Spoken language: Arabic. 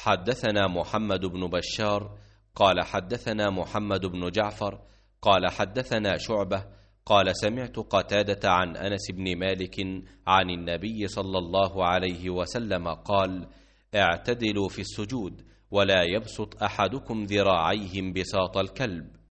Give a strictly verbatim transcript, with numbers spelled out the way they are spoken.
حدثنا محمد بن بشار قال حدثنا محمد بن جعفر قال حدثنا شعبة قال سمعت قتادة عن أنس بن مالك عن النبي صلى الله عليه وسلم قال: اعتدلوا في السجود ولا يبسط أحدكم ذراعيه انبساط الكلب.